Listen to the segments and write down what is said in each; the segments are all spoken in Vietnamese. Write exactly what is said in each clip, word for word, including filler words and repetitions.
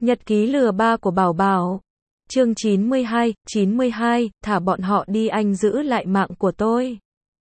Nhật ký lừa ba của Bảo Bảo. Chương chín mươi hai, chín mươi hai, thả bọn họ đi, anh giữ lại mạng của tôi.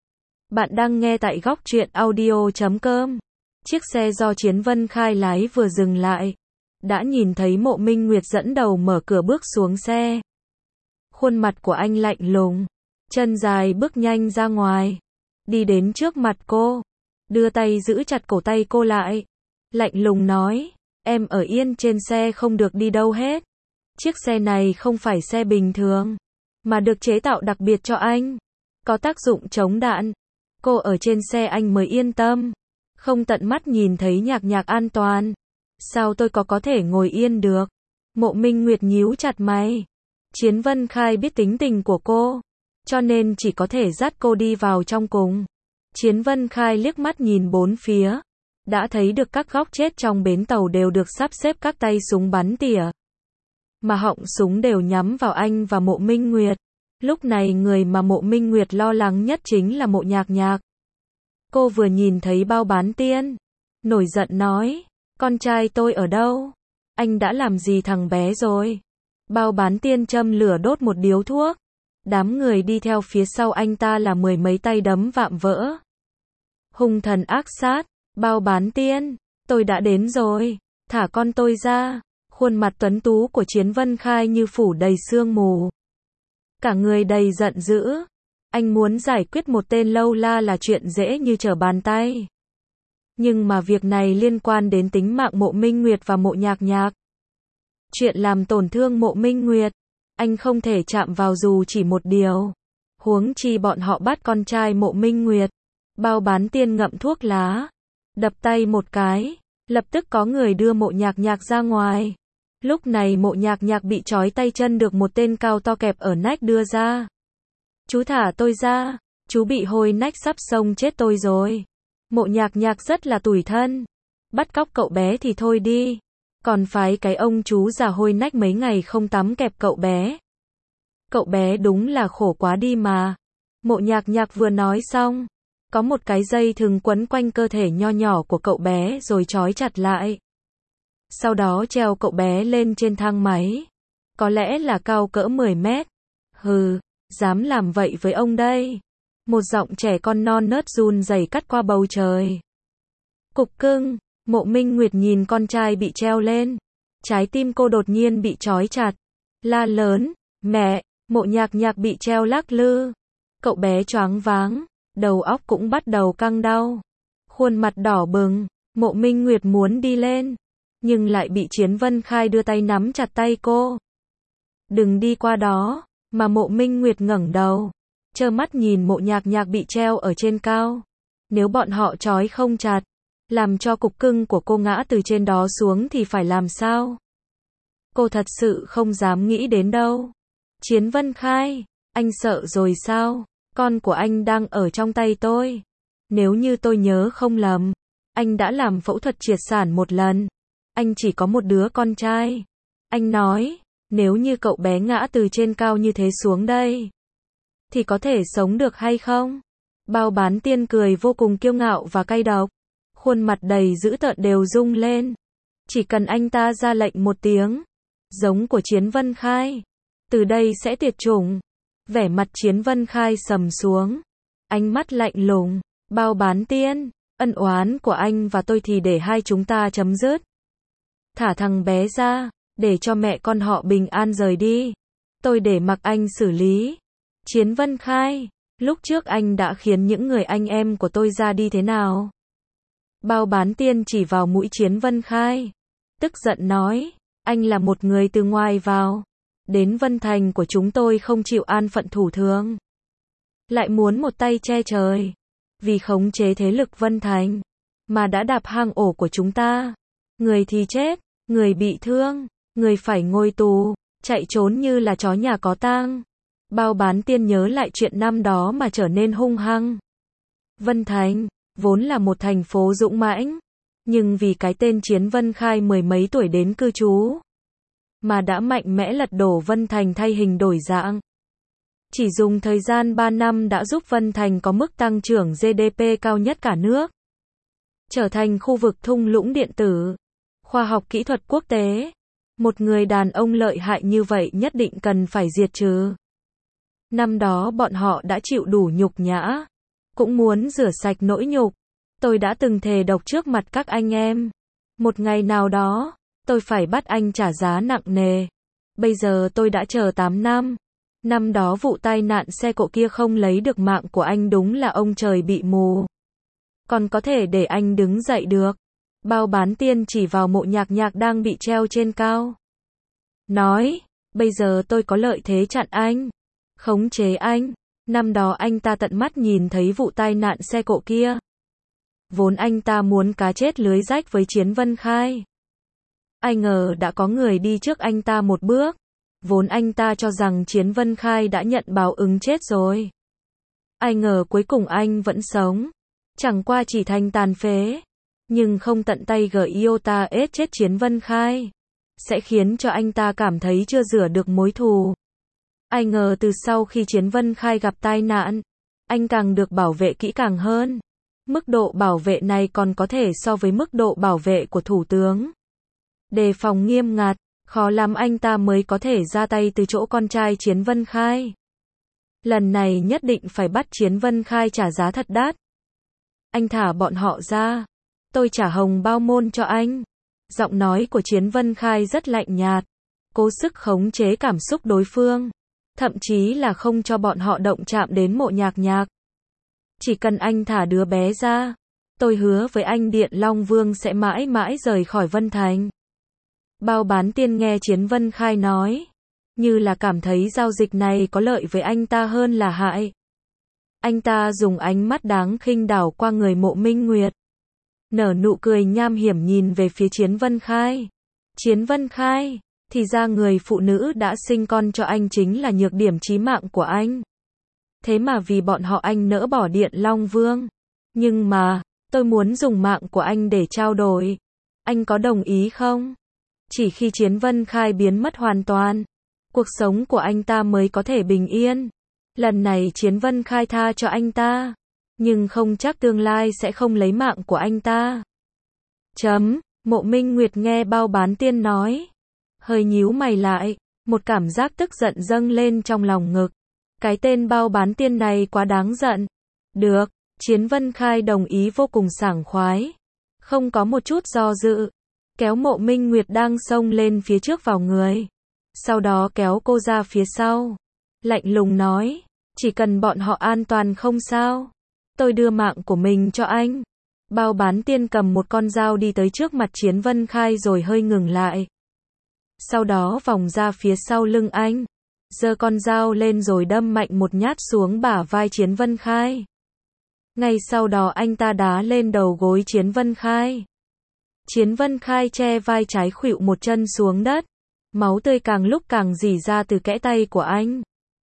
Bạn đang nghe tại góc truyện audio chấm com. Chiếc xe do Chiến Vân Khai lái vừa dừng lại. Đã nhìn thấy Mộ Minh Nguyệt dẫn đầu mở cửa bước xuống xe. Khuôn mặt của anh lạnh lùng. Chân dài bước nhanh ra ngoài. Đi đến trước mặt cô. Đưa tay giữ chặt cổ tay cô lại. Lạnh lùng nói. Em ở yên trên xe không được đi đâu hết. Chiếc xe này không phải xe bình thường. Mà được chế tạo đặc biệt cho anh. Có tác dụng chống đạn. Cô ở trên xe anh mới yên tâm. Không tận mắt nhìn thấy Nhạc Nhạc an toàn. Sao tôi có có thể ngồi yên được? Mộ Minh Nguyệt nhíu chặt mày. Chiến Vân Khai biết tính tình của cô. Cho nên chỉ có thể dắt cô đi vào trong cùng. Chiến Vân Khai liếc mắt nhìn bốn phía. Đã thấy được các góc chết trong bến tàu đều được sắp xếp các tay súng bắn tỉa. Mà họng súng đều nhắm vào anh và Mộ Minh Nguyệt. Lúc này người mà Mộ Minh Nguyệt lo lắng nhất chính là Mộ Nhạc Nhạc. Cô vừa nhìn thấy Bao Bán Tiên. Nổi giận nói. Con trai tôi ở đâu? Anh đã làm gì thằng bé rồi? Bao Bán Tiên châm lửa đốt một điếu thuốc. Đám người đi theo phía sau anh ta là mười mấy tay đấm vạm vỡ. Hung thần ác sát. Bao Bán Tiên, tôi đã đến rồi. Thả con tôi ra. Khuôn mặt tuấn tú của Chiến Vân Khai như phủ đầy sương mù. Cả người đầy giận dữ. Anh muốn giải quyết một tên lâu la là chuyện dễ như trở bàn tay. Nhưng mà việc này liên quan đến tính mạng Mộ Minh Nguyệt và Mộ Nhạc Nhạc. Chuyện làm tổn thương Mộ Minh Nguyệt. Anh không thể chạm vào dù chỉ một điều. Huống chi bọn họ bắt con trai Mộ Minh Nguyệt. Bao Bán Tiên ngậm thuốc lá. Đập tay một cái. Lập tức có người đưa Mộ Nhạc Nhạc ra ngoài. Lúc này Mộ Nhạc Nhạc bị trói tay chân được một tên cao to kẹp ở nách đưa ra. Chú thả tôi ra. Chú bị hôi nách sắp xông chết tôi rồi. Mộ Nhạc Nhạc rất là tủi thân. Bắt cóc cậu bé thì thôi đi. Còn phái cái ông chú già hôi nách mấy ngày không tắm kẹp cậu bé. Cậu bé đúng là khổ quá đi mà. Mộ Nhạc Nhạc vừa nói xong. Có một cái dây thừng quấn quanh cơ thể nho nhỏ của cậu bé rồi trói chặt lại. Sau đó treo cậu bé lên trên thang máy. Có lẽ là cao cỡ mười mét. Hừ, dám làm vậy với ông đây. Một giọng trẻ con non nớt run rẩy cắt qua bầu trời. Cục cưng, Mộ Minh Nguyệt nhìn con trai bị treo lên. Trái tim cô đột nhiên bị trói chặt. La lớn, mẹ, Mộ Nhạc Nhạc bị treo lắc lư. Cậu bé choáng váng. Đầu óc cũng bắt đầu căng đau. Khuôn mặt đỏ bừng. Mộ Minh Nguyệt muốn đi lên. Nhưng lại bị Chiến Vân Khai đưa tay nắm chặt tay cô. Đừng đi qua đó. Mà Mộ Minh Nguyệt ngẩng đầu. Trơ mắt nhìn Mộ Nhạc Nhạc bị treo ở trên cao. Nếu bọn họ trói không chặt. Làm cho cục cưng của cô ngã từ trên đó xuống thì phải làm sao? Cô thật sự không dám nghĩ đến đâu. Chiến Vân Khai. Anh sợ rồi sao? Con của anh đang ở trong tay tôi. Nếu như tôi nhớ không lầm, anh đã làm phẫu thuật triệt sản một lần. Anh chỉ có một đứa con trai. Anh nói, nếu như cậu bé ngã từ trên cao như thế xuống đây, thì có thể sống được hay không? Bao Bán Tiên cười vô cùng kiêu ngạo và cay độc. Khuôn mặt đầy dữ tợn đều rung lên. Chỉ cần anh ta ra lệnh một tiếng, giống của Chiến Vân Khai, từ đây sẽ tuyệt chủng. Vẻ mặt Chiến Vân Khai sầm xuống. Ánh mắt lạnh lùng. Bao Bán Tiên, ân oán của anh và tôi thì để hai chúng ta chấm dứt. Thả thằng bé ra, để cho mẹ con họ bình an rời đi. Tôi để mặc anh xử lý. Chiến Vân Khai, lúc trước anh đã khiến những người anh em của tôi ra đi thế nào? Bao Bán Tiên chỉ vào mũi Chiến Vân Khai. Tức giận nói, anh là một người từ ngoài vào. Đến Vân Thành của chúng tôi không chịu an phận thủ thường. Lại muốn một tay che trời. Vì khống chế thế lực Vân Thành. Mà đã đạp hang ổ của chúng ta. Người thì chết. Người bị thương. Người phải ngồi tù. Chạy trốn như là chó nhà có tang. Bao Bán Tiên nhớ lại chuyện năm đó mà trở nên hung hăng. Vân Thành. Vốn là một thành phố dũng mãnh. Nhưng vì cái tên Chiến Vân Khai mười mấy tuổi đến cư trú. Mà đã mạnh mẽ lật đổ Vân Thành thay hình đổi dạng. Chỉ dùng thời gian ba năm đã giúp Vân Thành có mức tăng trưởng giê đê pê cao nhất cả nước. Trở thành khu vực thung lũng điện tử, khoa học kỹ thuật quốc tế. Một người đàn ông lợi hại như vậy nhất định cần phải diệt trừ. Năm đó bọn họ đã chịu đủ nhục nhã, cũng muốn rửa sạch nỗi nhục. Tôi đã từng thề độc trước mặt các anh em. Một ngày nào đó, tôi phải bắt anh trả giá nặng nề. Bây giờ tôi đã chờ tám năm. Năm đó vụ tai nạn xe cộ kia không lấy được mạng của anh, đúng là ông trời bị mù. Còn có thể để anh đứng dậy được. Bao bán tiên chỉ vào Mộ Nhạc Nhạc đang bị treo trên cao. Nói, bây giờ tôi có lợi thế chặn anh. Khống chế anh. Năm đó anh ta tận mắt nhìn thấy vụ tai nạn xe cộ kia. Vốn anh ta muốn cá chết lưới rách với Chiến Vân Khai. Ai ngờ đã có người đi trước anh ta một bước. Vốn anh ta cho rằng Chiến Vân Khai đã nhận báo ứng chết rồi. Ai ngờ cuối cùng anh vẫn sống. Chẳng qua chỉ thành tàn phế. Nhưng không tận tay gỡ iota ết chết Chiến Vân Khai. Sẽ khiến cho anh ta cảm thấy chưa rửa được mối thù. Ai ngờ từ sau khi Chiến Vân Khai gặp tai nạn, anh càng được bảo vệ kỹ càng hơn. Mức độ bảo vệ này còn có thể so với mức độ bảo vệ của thủ tướng. Đề phòng nghiêm ngặt, khó lắm anh ta mới có thể ra tay từ chỗ con trai Chiến Vân Khai. Lần này nhất định phải bắt Chiến Vân Khai trả giá thật đắt. Anh thả bọn họ ra. Tôi trả hồng bao môn cho anh. Giọng nói của Chiến Vân Khai rất lạnh nhạt. Cố sức khống chế cảm xúc đối phương. Thậm chí là không cho bọn họ động chạm đến Mộ Nhạc Nhạc. Chỉ cần anh thả đứa bé ra, tôi hứa với anh Điện Long Vương sẽ mãi mãi rời khỏi Vân Thành. Bao bán tiên nghe Chiến Vân Khai nói, như là cảm thấy giao dịch này có lợi với anh ta hơn là hại. Anh ta dùng ánh mắt đáng khinh đảo qua người Mộ Minh Nguyệt. Nở nụ cười nham hiểm nhìn về phía Chiến Vân Khai. Chiến Vân Khai, thì ra người phụ nữ đã sinh con cho anh chính là nhược điểm chí mạng của anh. Thế mà vì bọn họ anh nỡ bỏ Điện Long Vương. Nhưng mà, tôi muốn dùng mạng của anh để trao đổi. Anh có đồng ý không? Chỉ khi Chiến Vân Khai biến mất hoàn toàn, cuộc sống của anh ta mới có thể bình yên. Lần này Chiến Vân Khai tha cho anh ta, nhưng không chắc tương lai sẽ không lấy mạng của anh ta. Chấm, Mộ Minh Nguyệt nghe bao bán tiên nói. Hơi nhíu mày lại, một cảm giác tức giận dâng lên trong lòng ngực. Cái tên bao bán tiên này quá đáng giận. Được, Chiến Vân Khai đồng ý vô cùng sảng khoái. Không có một chút do dự. Kéo Mộ Minh Nguyệt đang xông lên phía trước vào người. Sau đó kéo cô ra phía sau. Lạnh lùng nói, chỉ cần bọn họ an toàn không sao. Tôi đưa mạng của mình cho anh. Bao bán tiên cầm một con dao đi tới trước mặt Chiến Vân Khai rồi hơi ngừng lại. Sau đó vòng ra phía sau lưng anh. Giơ con dao lên rồi đâm mạnh một nhát xuống bả vai Chiến Vân Khai. Ngay sau đó anh ta đá lên đầu gối Chiến Vân Khai. Chiến Vân Khai che vai trái khuỵu một chân xuống đất. Máu tươi càng lúc càng rỉ ra từ kẽ tay của anh.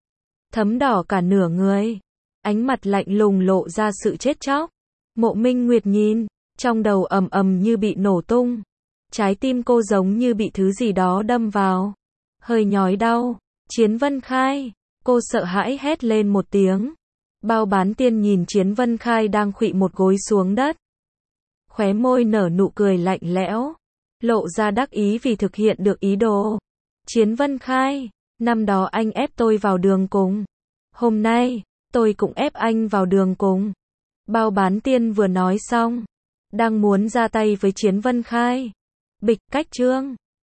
Thấm đỏ cả nửa người. Ánh mặt lạnh lùng lộ ra sự chết chóc. Mộ Minh Nguyệt nhìn, trong đầu ầm ầm như bị nổ tung. Trái tim cô giống như bị thứ gì đó đâm vào. Hơi nhói đau. Chiến Vân Khai. Cô sợ hãi hét lên một tiếng. Bao bán tiên nhìn Chiến Vân Khai đang khuỵu một gối xuống đất. Khóe môi nở nụ cười lạnh lẽo. Lộ ra đắc ý vì thực hiện được ý đồ. Chiến Vân Khai. Năm đó anh ép tôi vào đường cùng. Hôm nay, tôi cũng ép anh vào đường cùng. Bao bán tiên vừa nói xong. Đang muốn ra tay với Chiến Vân Khai. Bịch cách chương.